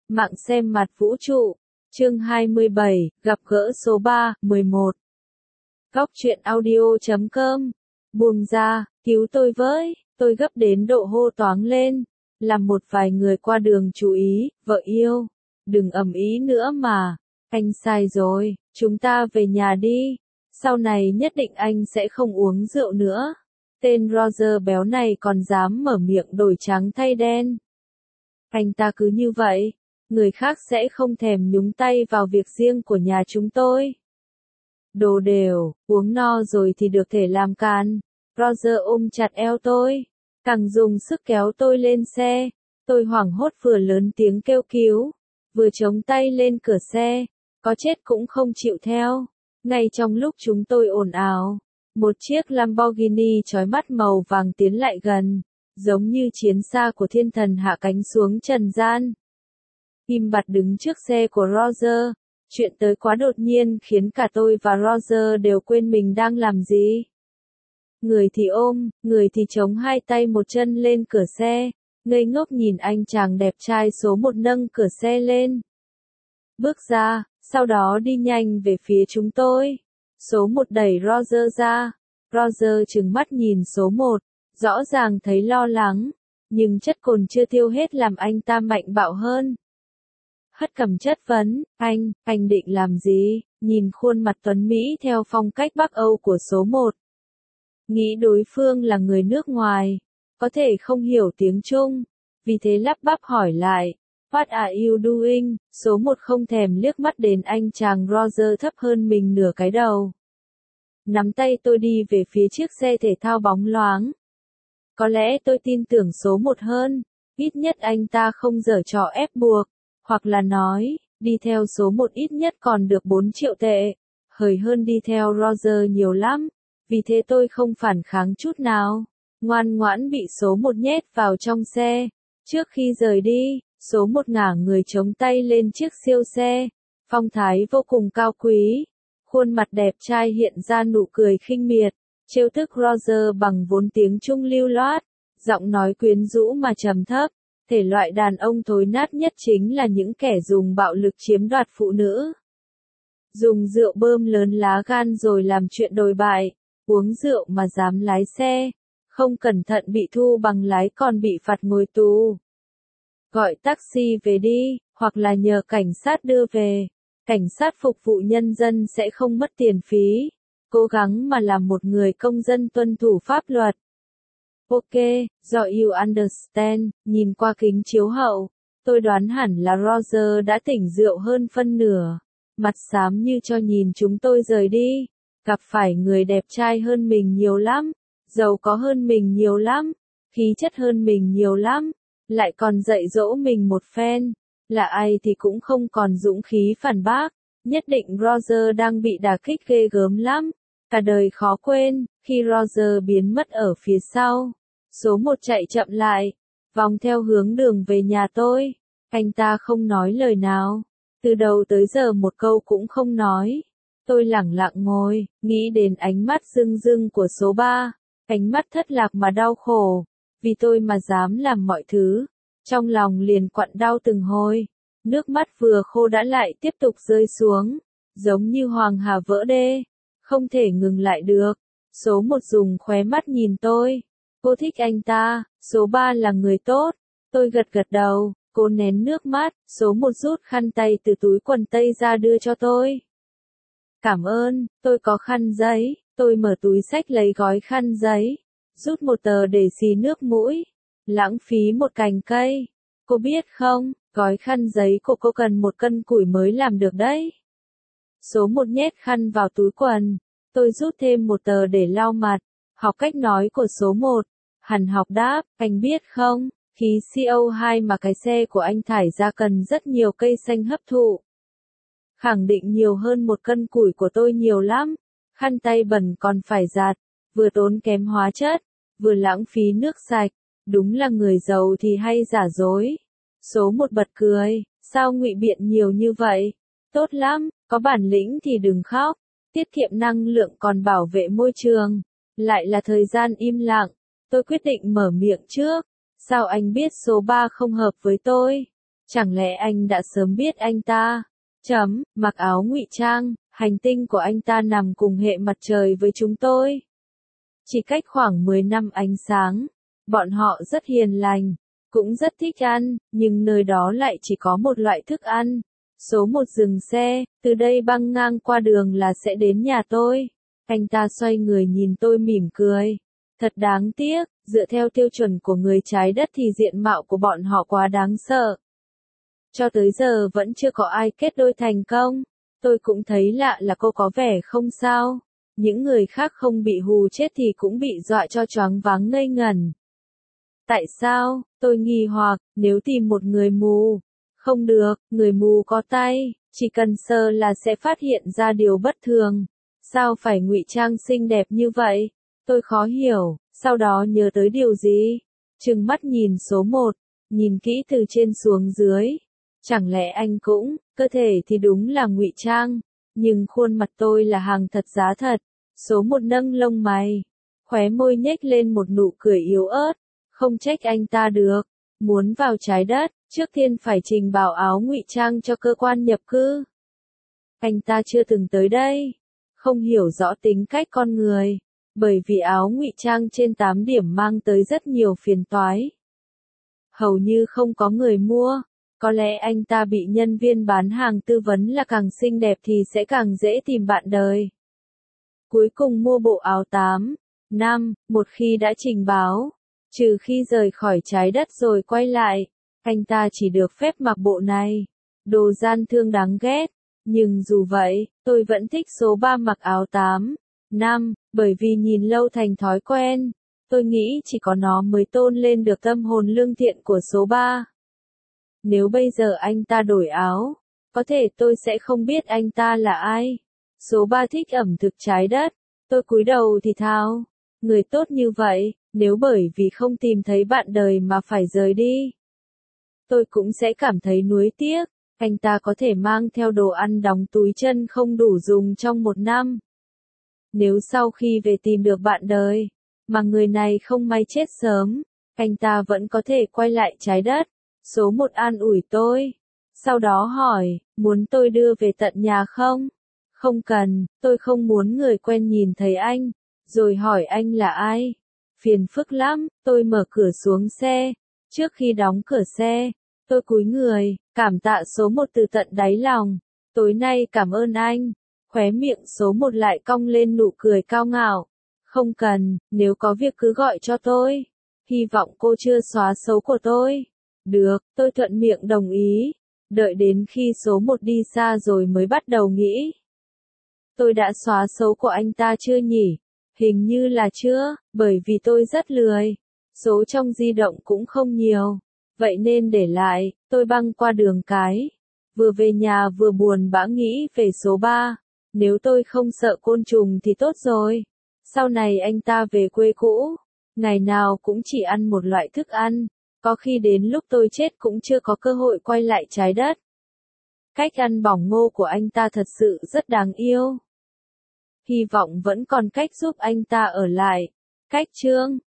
Mạng xem mặt vũ trụ. Chương 27, gặp gỡ số 3, 11. Góc truyện audio.com. Buông ra, cứu tôi với, tôi gấp đến độ hô toáng lên. Làm một vài người qua đường chú ý, vợ yêu. Đừng ầm ĩ nữa mà. Anh sai rồi, chúng ta về nhà đi. Sau này nhất định anh sẽ không uống rượu nữa. Tên Roger béo này còn dám mở miệng đổi trắng thay đen. Anh ta cứ như vậy, người khác sẽ không thèm nhúng tay vào việc riêng của nhà chúng tôi. Đồ đều, uống no rồi thì được thể làm càn. Roger ôm chặt eo tôi, càng dùng sức kéo tôi lên xe. Tôi hoảng hốt vừa lớn tiếng kêu cứu, vừa chống tay lên cửa xe, có chết cũng không chịu theo. Ngay trong lúc chúng tôi ồn ào, một chiếc Lamborghini chói mắt màu vàng tiến lại gần, giống như chiến xa của thiên thần hạ cánh xuống trần gian. Im bặt đứng trước xe của Roger, chuyện tới quá đột nhiên khiến cả tôi và Roger đều quên mình đang làm gì. Người thì ôm, người thì chống hai tay một chân lên cửa xe, ngây ngốc nhìn anh chàng đẹp trai số 1 nâng cửa xe lên. Bước ra, sau đó đi nhanh về phía chúng tôi. Số 1 đẩy Roger ra. Roger trừng mắt nhìn số 1, rõ ràng thấy lo lắng, nhưng chất cồn chưa tiêu hết làm anh ta mạnh bạo hơn. Hất cằm chất vấn, anh định làm gì? Nhìn khuôn mặt tuấn Mỹ theo phong cách Bắc Âu của số 1. Nghĩ đối phương là người nước ngoài, có thể không hiểu tiếng Trung, vì thế lắp bắp hỏi lại, What are you doing? Số 1 không thèm liếc mắt đến anh chàng Roger thấp hơn mình nửa cái đầu. Nắm tay tôi đi về phía chiếc xe thể thao bóng loáng. Có lẽ tôi tin tưởng số 1 hơn, ít nhất anh ta không giở trò ép buộc, hoặc là nói, đi theo số 1 ít nhất còn được 4 triệu tệ, hời hơn đi theo Roger nhiều lắm, vì thế tôi không phản kháng chút nào, ngoan ngoãn bị số 1 nhét vào trong xe. Trước khi rời đi, số 1 ngả người chống tay lên chiếc siêu xe, phong thái vô cùng cao quý, khuôn mặt đẹp trai hiện ra nụ cười khinh miệt, trêu tức Roger bằng vốn tiếng Trung lưu loát, giọng nói quyến rũ mà trầm thấp. Thể loại đàn ông thối nát nhất chính là những kẻ dùng bạo lực chiếm đoạt phụ nữ. Dùng rượu bơm lớn lá gan rồi làm chuyện đồi bại, uống rượu mà dám lái xe, không cẩn thận bị thu bằng lái còn bị phạt ngồi tù. Gọi taxi về đi, hoặc là nhờ cảnh sát đưa về. Cảnh sát phục vụ nhân dân sẽ không mất tiền phí. Cố gắng mà làm một người công dân tuân thủ pháp luật. Ok, do you understand, nhìn qua kính chiếu hậu, tôi đoán hẳn là Roger đã tỉnh rượu hơn phân nửa, mặt xám như cho nhìn chúng tôi rời đi, gặp phải người đẹp trai hơn mình nhiều lắm, giàu có hơn mình nhiều lắm, khí chất hơn mình nhiều lắm, lại còn dạy dỗ mình một phen, là ai thì cũng không còn dũng khí phản bác, nhất định Roger đang bị đả kích ghê gớm lắm, cả đời khó quên, khi Roger biến mất ở phía sau. Số 1 chạy chậm lại, vòng theo hướng đường về nhà tôi. Anh ta không nói lời nào. Từ đầu tới giờ một câu cũng không nói. Tôi lẳng lặng ngồi, nghĩ đến ánh mắt rưng rưng của số 3. Ánh mắt thất lạc mà đau khổ. Vì tôi mà dám làm mọi thứ. Trong lòng liền quặn đau từng hồi. Nước mắt vừa khô đã lại tiếp tục rơi xuống. Giống như hoàng hà vỡ đê. Không thể ngừng lại được. Số 1 dùng khóe mắt nhìn tôi. Cô thích anh ta, số 3 là người tốt. Tôi gật gật đầu, cô nén nước mắt, số 1 rút khăn tay từ túi quần tây ra đưa cho tôi. Cảm ơn, tôi có khăn giấy, tôi mở túi xách lấy gói khăn giấy, rút một tờ để xì nước mũi, lãng phí một cành cây. Cô biết không, gói khăn giấy của cô cần 1 cân củi mới làm được đấy. Số 1 nhét khăn vào túi quần, tôi rút thêm một tờ để lau mặt. Học cách nói của số 1, Hàn Học đáp, anh biết không, khí CO2 mà cái xe của anh thải ra cần rất nhiều cây xanh hấp thụ. Khẳng định nhiều hơn 1 cân củi của tôi nhiều lắm, khăn tay bẩn còn phải giặt, vừa tốn kém hóa chất, vừa lãng phí nước sạch, đúng là người giàu thì hay giả dối. Số 1 bật cười, sao ngụy biện nhiều như vậy? Tốt lắm, có bản lĩnh thì đừng khóc, tiết kiệm năng lượng còn bảo vệ môi trường. Lại là thời gian im lặng, tôi quyết định mở miệng trước. Sao anh biết số 3 không hợp với tôi? Chẳng lẽ anh đã sớm biết anh ta? Mặc áo ngụy trang, hành tinh của anh ta nằm cùng hệ mặt trời với chúng tôi. Chỉ cách khoảng 10 năm ánh sáng. Bọn họ rất hiền lành, cũng rất thích ăn, nhưng nơi đó lại chỉ có một loại thức ăn. Số 1 dừng xe, từ đây băng ngang qua đường là sẽ đến nhà tôi. Anh ta xoay người nhìn tôi mỉm cười. Thật đáng tiếc, dựa theo tiêu chuẩn của người trái đất thì diện mạo của bọn họ quá đáng sợ. Cho tới giờ vẫn chưa có ai kết đôi thành công. Tôi cũng thấy lạ là cô có vẻ không sao. Những người khác không bị hù chết thì cũng bị dọa cho choáng váng ngây ngẩn. Tại sao? Tôi nghi hoặc, nếu tìm một người mù. Không được, người mù có tay, chỉ cần sờ là sẽ phát hiện ra điều bất thường. Sao phải ngụy trang xinh đẹp như vậy? Tôi khó hiểu, sau đó nhớ tới điều gì? Trừng mắt nhìn số 1, nhìn kỹ từ trên xuống dưới. Chẳng lẽ anh cũng, cơ thể thì đúng là ngụy trang, nhưng khuôn mặt tôi là hàng thật giá thật. Số 1 nâng lông mày, khóe môi nhếch lên một nụ cười yếu ớt. Không trách anh ta được, muốn vào trái đất, trước tiên phải trình báo áo ngụy trang cho cơ quan nhập cư. Anh ta chưa từng tới đây, không hiểu rõ tính cách con người, bởi vì áo ngụy trang trên 8 điểm mang tới rất nhiều phiền toái. Hầu như không có người mua, có lẽ anh ta bị nhân viên bán hàng tư vấn là càng xinh đẹp thì sẽ càng dễ tìm bạn đời. Cuối cùng mua bộ áo 8, 5, một khi đã trình báo. Trừ khi rời khỏi trái đất rồi quay lại, anh ta chỉ được phép mặc bộ này. Đồ gian thương đáng ghét. Nhưng dù vậy, tôi vẫn thích số 3 mặc áo 8, 5, bởi vì nhìn lâu thành thói quen. Tôi nghĩ chỉ có nó mới tôn lên được tâm hồn lương thiện của số 3. Nếu bây giờ anh ta đổi áo, có thể tôi sẽ không biết anh ta là ai. Số 3 thích ẩm thực trái đất. Tôi cúi đầu thì thào. Người tốt như vậy, nếu bởi vì không tìm thấy bạn đời mà phải rời đi, tôi cũng sẽ cảm thấy nuối tiếc. Anh ta có thể mang theo đồ ăn đóng túi chân không đủ dùng trong 1 năm. Nếu sau khi về tìm được bạn đời, mà người này không may chết sớm, anh ta vẫn có thể quay lại trái đất. Số 1 an ủi tôi. Sau đó hỏi, muốn tôi đưa về tận nhà không? Không cần, tôi không muốn người quen nhìn thấy anh. Rồi hỏi anh là ai? Phiền phức lắm, tôi mở cửa xuống xe. Trước khi đóng cửa xe, tôi cúi người, cảm tạ số 1 từ tận đáy lòng. Tối nay cảm ơn anh. Khóe miệng số 1 lại cong lên nụ cười cao ngạo. Không cần, nếu có việc cứ gọi cho tôi. Hy vọng cô chưa xóa xấu của tôi. Được, tôi thuận miệng đồng ý. Đợi đến khi số 1 đi xa rồi mới bắt đầu nghĩ. Tôi đã xóa xấu của anh ta chưa nhỉ? Hình như là chưa, bởi vì tôi rất lười. Số trong di động cũng không nhiều. Vậy nên để lại, tôi băng qua đường cái. Vừa về nhà vừa buồn bã nghĩ về số 3. Nếu tôi không sợ côn trùng thì tốt rồi. Sau này anh ta về quê cũ. Ngày nào cũng chỉ ăn một loại thức ăn. Có khi đến lúc tôi chết cũng chưa có cơ hội quay lại trái đất. Cách ăn bỏng ngô của anh ta thật sự rất đáng yêu. Hy vọng vẫn còn cách giúp anh ta ở lại. Cách chương